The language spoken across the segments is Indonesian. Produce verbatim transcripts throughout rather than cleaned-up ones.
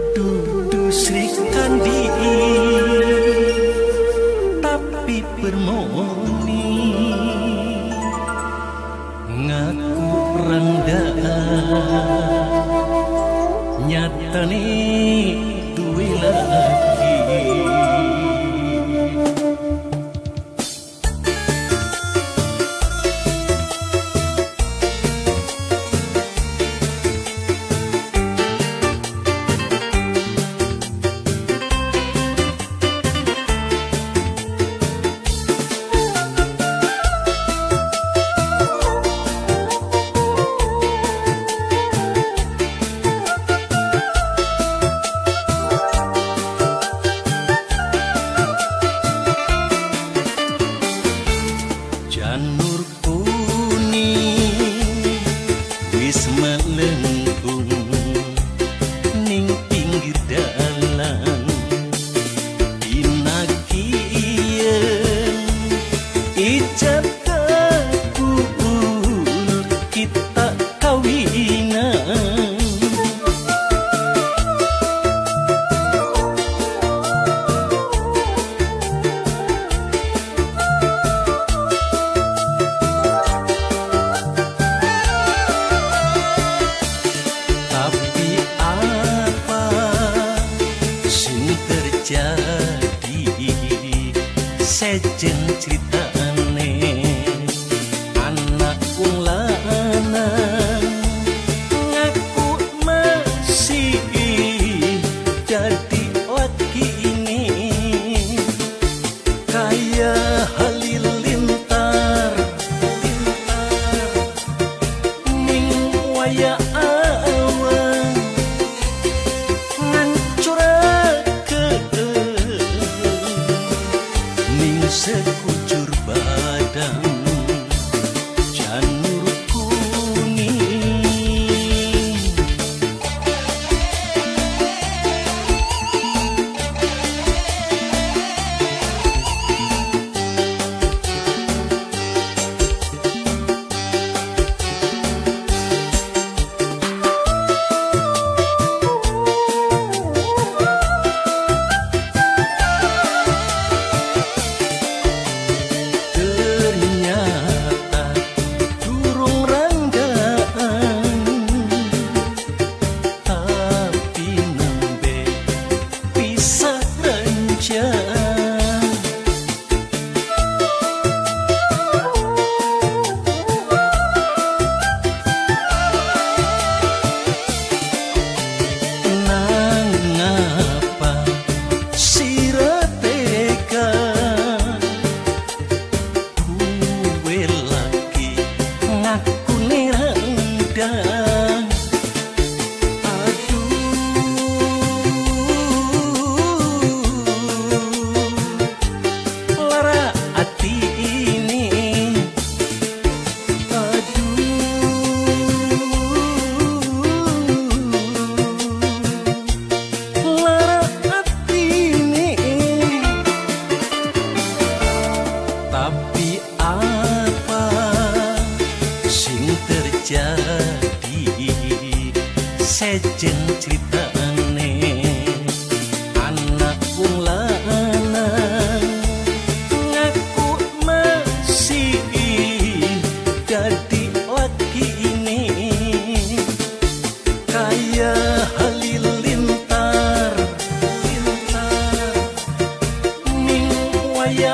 Dudu Sri Kandi tapi permoni ngaku randaan nyatane duwe lagi. Janur kuning wis melengkung ning pinggir dalan pinakien ijab kabul kita kawinan. Jadi sejen ceritane anak wong lanang ngaku masih jadi laki ini kaya halilintar lintar ning waya awan sekujur badan janur kuning. Tapi apa sing terjadi sejen ceritane anak wong lanang ngaku masih jadi laki ini kaya halilintar lintar ning waya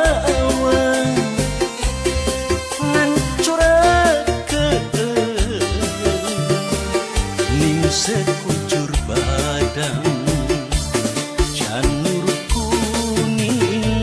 sekujur badan janur kuning.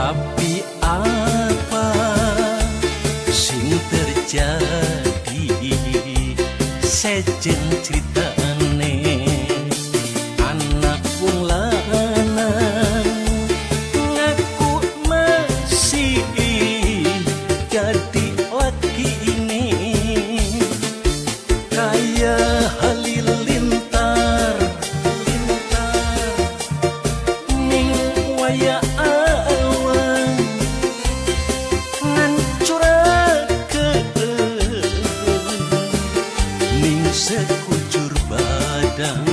Tapi apa sing terjadi sejen ceritane anak wong lanang ngaku masih jadi laki ini kaya halilintar lintar ning waya awan ngancurakeun ning sekujur badan